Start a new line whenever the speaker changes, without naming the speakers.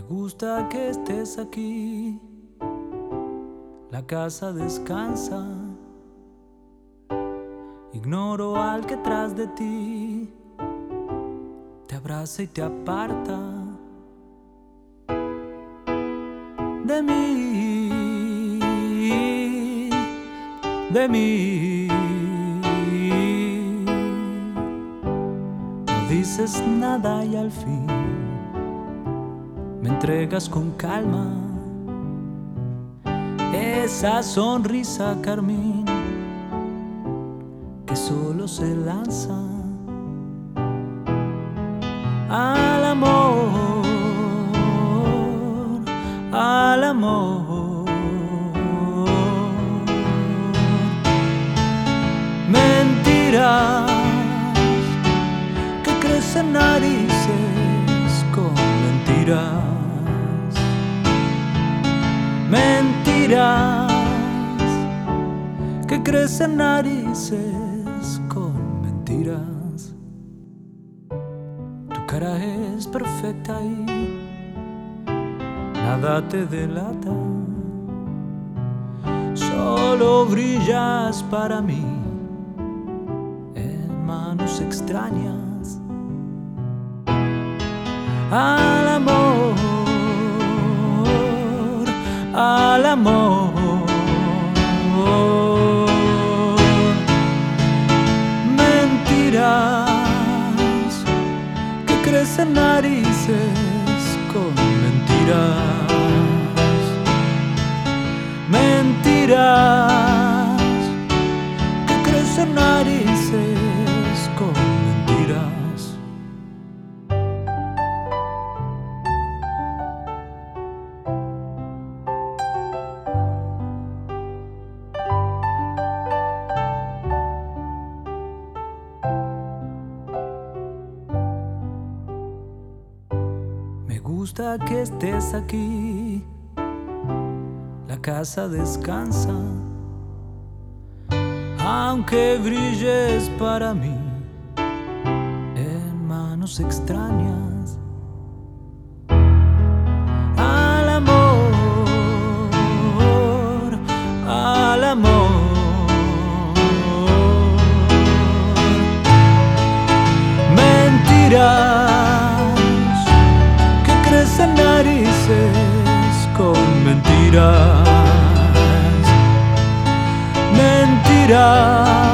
gusta que estés aquí, la casa descansa. Ignoro al que tras de ti te abraza y te aparta de mí, de mí. No dices nada y al fin me entregas con calma esa sonrisa carmín que solo se lanza al amor, al amor. Mentiras que crecen narices con mentiras. Mentiras que crecen narices con mentiras. Tu cara es perfecta y nada te delata. Solo brillas para mí en manos extrañas al amor, al amor. Mentiras que crecen narices con mentiras. Mentiras que crecen narices con mentiras. Me gusta que estés aquí, la casa descansa, aunque brilles para mí en manos extrañas. Al amor, al amor. Mentiras que crecen narices con mentiras. Mentiras